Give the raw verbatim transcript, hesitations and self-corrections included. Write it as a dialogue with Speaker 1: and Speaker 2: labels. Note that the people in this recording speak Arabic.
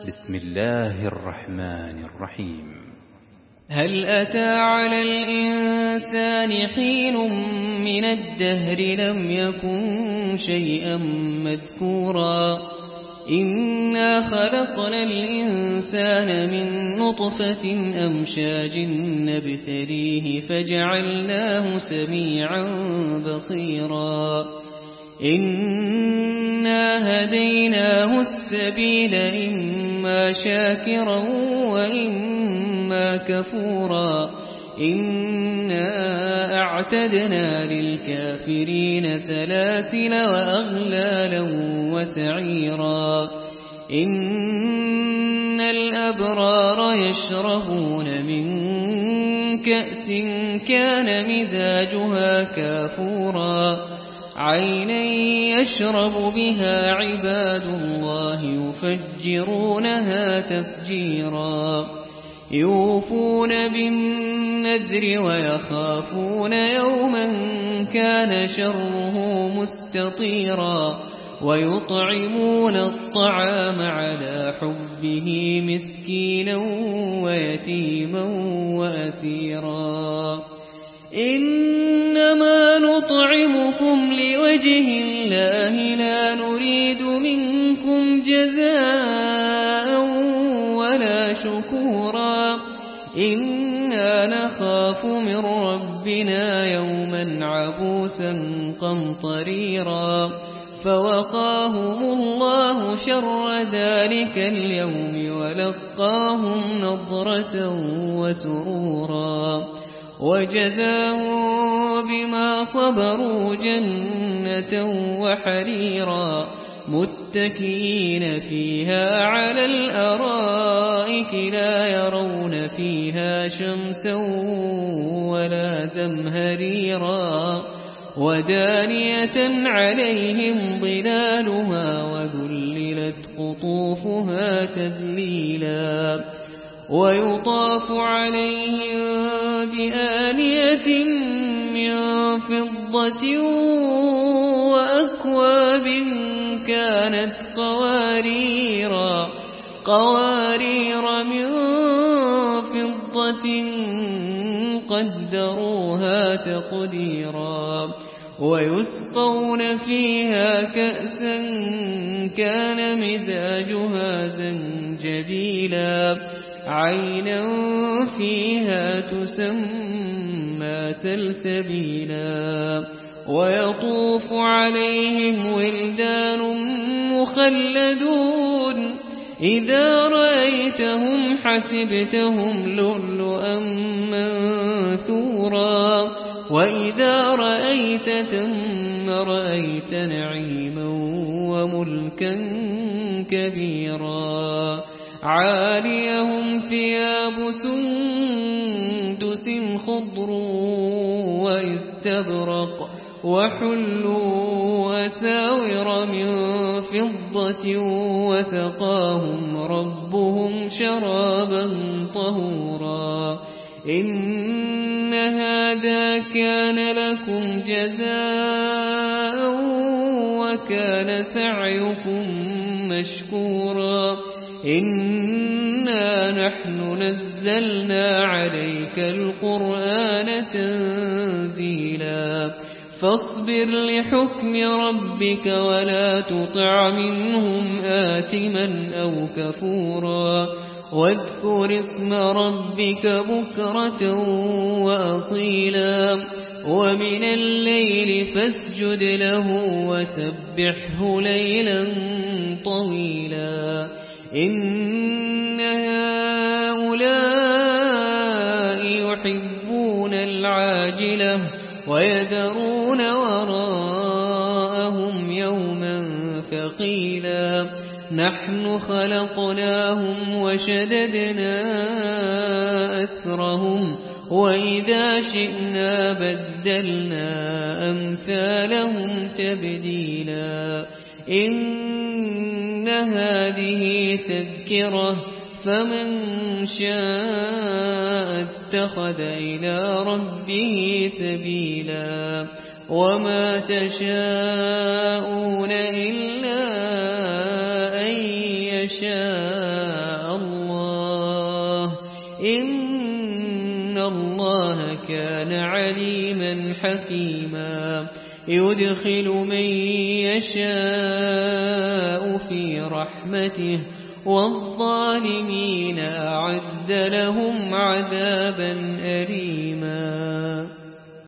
Speaker 1: بسم الله الرحمن الرحيم.
Speaker 2: هل أتى على الإنسان حين من الدهر لم يكن شيئا مذكورا إنا خلقنا الإنسان من نطفة أمشاج نبتليه فجعلناه سميعا بصيرا إنا هديناه السبيل إما شاكرا وإما كفورا إنا أعتدنا للكافرين سلاسل وأغلالا وسعيرا إن الأبرار يشربون من كأس كان مزاجها كافورا عينا يشرب بها عباد الله يفجرونها تفجيرا يوفون بالنذر ويخافون يوما كان شره مستطيرا ويطعمون الطعام على حبه مسكينا ويتيما وأسيرا إنما نطعمكم لوجه الله لا نريد منكم جزاء ولا شكورا إنا نخاف من ربنا يوما عبوسا قمطريرا فوقاهم الله شر ذلك اليوم ولقاهم نضرة وسرورا وجزاهم بما صبروا جنة وحريرا متكئين فيها على الأرائك لا يرون فيها شمسا ولا زمهريرا ودانية عليهم ظلالها وذللت قطوفها تذليلا ويطاف عليهم بآنية من فضة وأكواب كانت قواريرا قوارير من فضة قدروها تقديرا ويسقون فيها كأسا كان مزاجها زنجبيلا عينا فيها تسمى سلسبيلا ويطوف عليهم ولدان مخلدون إذا رأيتهم حسبتهم لؤلؤا منثورا وإذا رأيت ثم رأيت نعيما وملكا كبيرا عاليهم ثياب سندس خضر واستبرق وحلوا أساور من فضة وسقاهم ربهم شرابا طهورا إن هذا كان لكم جزاء وكان سعيكم مشكورا إنا نحن نزلنا عليك القرآن تنزيلا فاصبر لحكم ربك ولا تطع منهم آثما أو كفورا واذكر اسم ربك بكرة وأصيلا ومن الليل فاسجد له وسبحه ليلا طويلا إن هؤلاء يحبون العاجلة ويذرون وراءهم يوما ثقيلا نحن خلقناهم وشددنا أسرهم وإذا شئنا بدلنا أمثالهم تبديلا إن هذه تذكرة فمن شاء اتخذ إلى ربه سبيلا وما تشاءون إلا أن يشاء إن الله كان عليما حكيما يدخل من يشاء في رحمته والظالمين أعد لهم عذابا أليما